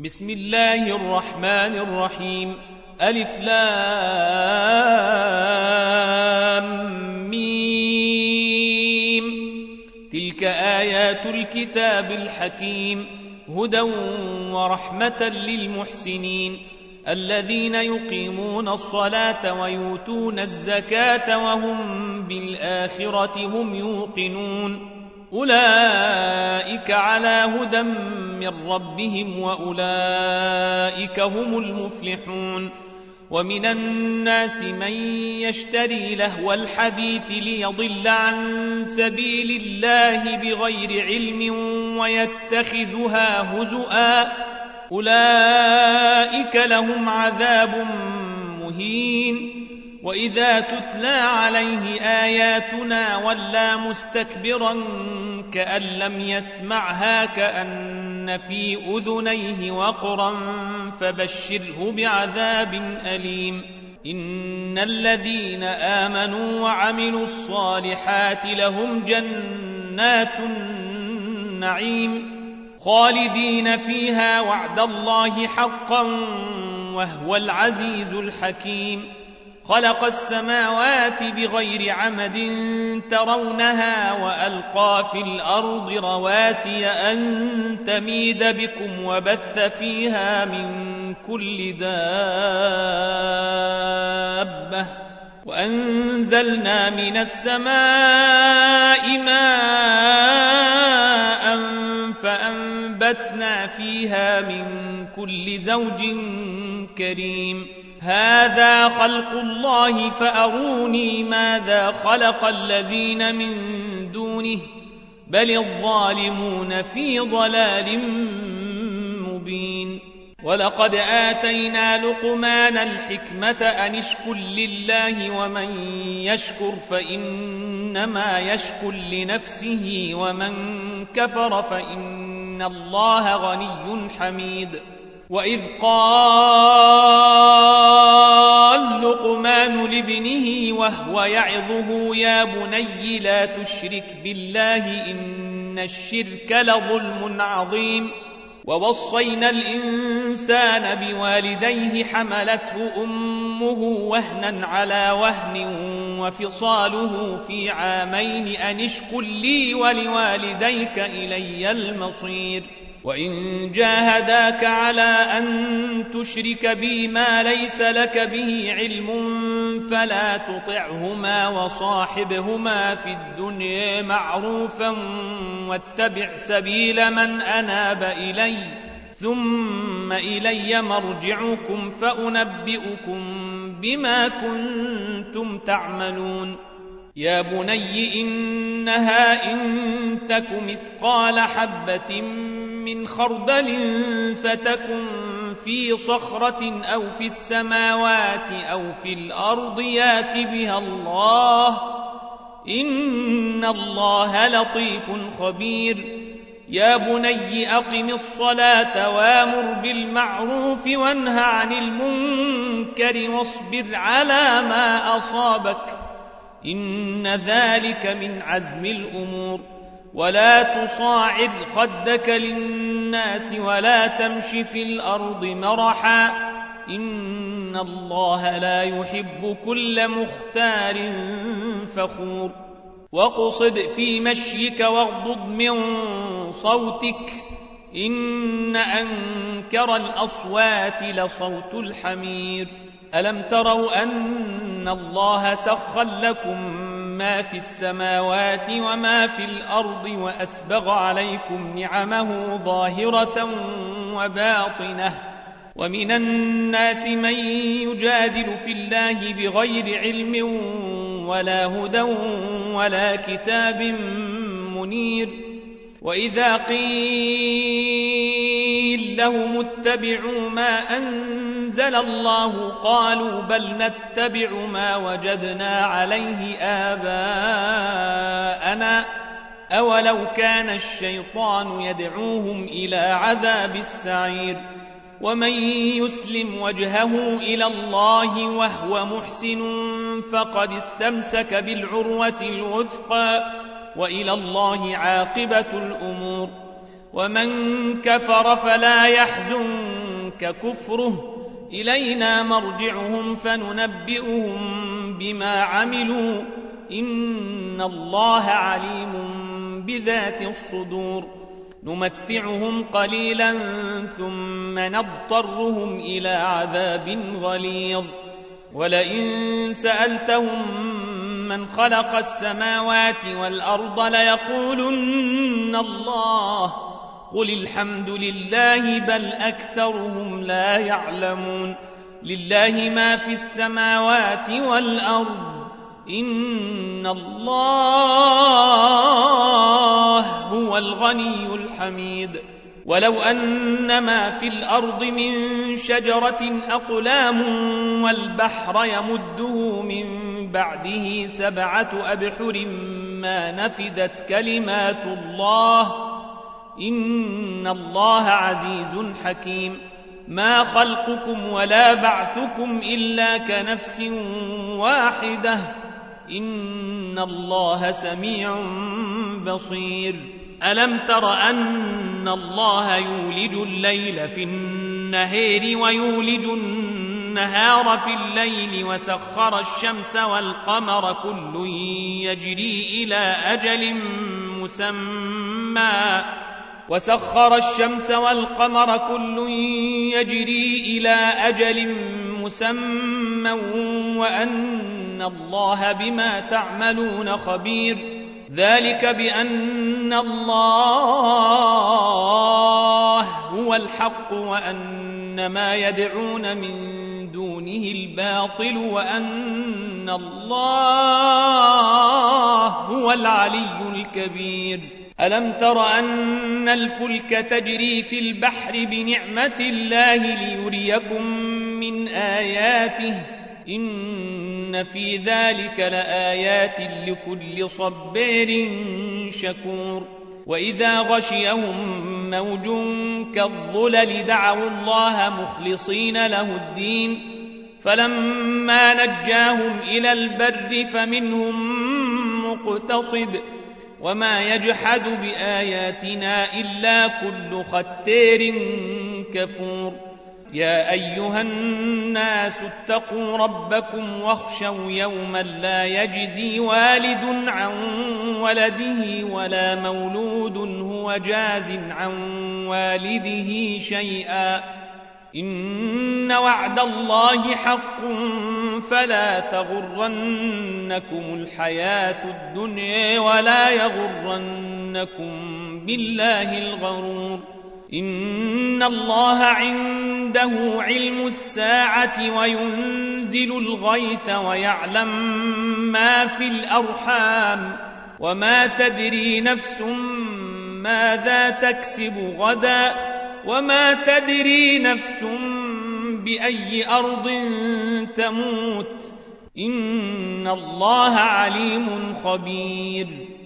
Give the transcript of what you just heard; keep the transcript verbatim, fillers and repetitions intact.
بسم الله الرحمن الرحيم. ألف لام ميم. تلك آيات الكتاب الحكيم، هدى ورحمة للمحسنين الذين يقيمون الصلاة ويؤتون الزكاة وهم بالآخرة هم يوقنون. أولئك على هدى من ربهم وأولئك هم المفلحون. ومن الناس من يشتري لهو الحديث ليضل عن سبيل الله بغير علم ويتخذها هزؤا، أولئك لهم عذاب مهين. وإذا تتلى عليه آياتنا ولى مستكبرا كأن لم يسمعها كأن في أذنيه وقرا فبشره بعذاب أليم. إن الذين آمنوا وعملوا الصالحات لهم جنات النعيم خالدين فيها وعد الله حقا وهو العزيز الحكيم. خلق السماوات بغير عمد ترونها وألقى في الأرض رواسي أن تميد بكم وبث فيها من كل دابة وأنزلنا من السماء ماء فأنبتنا فيها من كل زوج كريم. هذا خلق الله فأروني ماذا خلق الذين من دونه بل الظالمون في ضلال مبين. ولقد آتينا لقمان الحكمة أن اشكر لله ومن يشكر فإنما يشكر لنفسه ومن كفر فإن الله غني حميد. وإذ قال لقمان لابنه وهو يعظه يا بني لا تشرك بالله إن الشرك لظلم عظيم. ووصينا الإنسان بوالديه حملته أمه وهنا على وهن وفصاله في عامين أن اشكر لي ولوالديك إلي المصير. وإن جاهداك على أن تشرك بي ما ليس لك به علم فلا تطعهما وصاحبهما في الدنيا معروفا واتبع سبيل من أناب إلي ثم إلي مرجعكم فأنبئكم بما كنتم تعملون. يا بني إنها إن تك مثقال حبة من خردل فتكن في صخرة أو في السماوات أو في الأرض يات بها الله إن الله لطيف خبير. يا بني أقم الصلاة وامر بالمعروف وانه عن المنكر واصبر على ما أصابك إن ذلك من عزم الأمور. ولا تصاعد خدك للناس ولا تمش في الأرض مرحا إن الله لا يحب كل مختال فخور. واقصد في مشيك واغضض من صوتك إن أنكر الأصوات لصوت الحمير. ألم تروا أن الله سخر لكم ما في السماوات وما في الأرض وأسبغ عليكم نعمه ظاهرة وباطنة. ومن الناس من يجادل في الله بغير علم ولا هدى ولا كتاب منير. وإذا قيل لهم اتبعوا ما أنزل الله قالوا بل نتبع ما وجدنا عليه آباءنا أولو كان الشيطان يدعوهم إلى عذاب السعير. ومن يسلم وجهه إلى الله وهو محسن فقد استمسك بالعروة الوثقى وإلى الله عاقبة الأمور. ومن كفر فلا يحزن ككفره إلينا مرجعهم فننبئهم بما عملوا إن الله عليم بذات الصدور نمتعهم قليلا ثم نضطرهم إلى عذاب غليظ ولئن سألتهم من خلق السماوات والأرض ليقولن الله قل الحمد لله بل أكثرهم لا يعلمون لله ما في السماوات والأرض إن الله هو الغني الحميد ولو أن ما في الأرض من شجرة أقلام والبحر يمده من بعده سبعة أبحر ما نفدت كلمات الله إن الله عزيز حكيم ما خلقكم ولا بعثكم إلا كنفس واحدة إن الله سميع بصير ألم تر أن الله يولج الليل في النهار ويولج النهار في الليل وسخر الشمس والقمر كل يجري إلى أجل مسمى وسخر الشمس والقمر كل يجري إلى أجل مسمى وأن الله بما تعملون خبير ذلك بأن الله هو الحق وأن ما يدعون من دونه الباطل وأن الله هو العلي الكبير ألم تر أن الفلك تجري في البحر بنعمة الله ليريكم من آياته إن في ذلك لآيات لكل صبار شكور وإذا غشيهم موج كالظلل دعوا الله مخلصين له الدين فلما نجاهم إلى البر فمنهم مقتصد وما يجحد بآياتنا إلا كل ختار كفور يا أيها الناس اتقوا ربكم واخشوا يوما لا يجزي والد عن ولده ولا مولود هو جاز عن والده شيئا إن وعد الله حق فلا تغرنكم الحياة الدنيا ولا يغرنكم بالله الغرور إن الله عنده علم الساعة وينزل الغيث ويعلم ما في الأرحام وما تدري نفس ماذا تكسب غدا وما تدري نفس بأي أرض تموت إن الله عليم خبير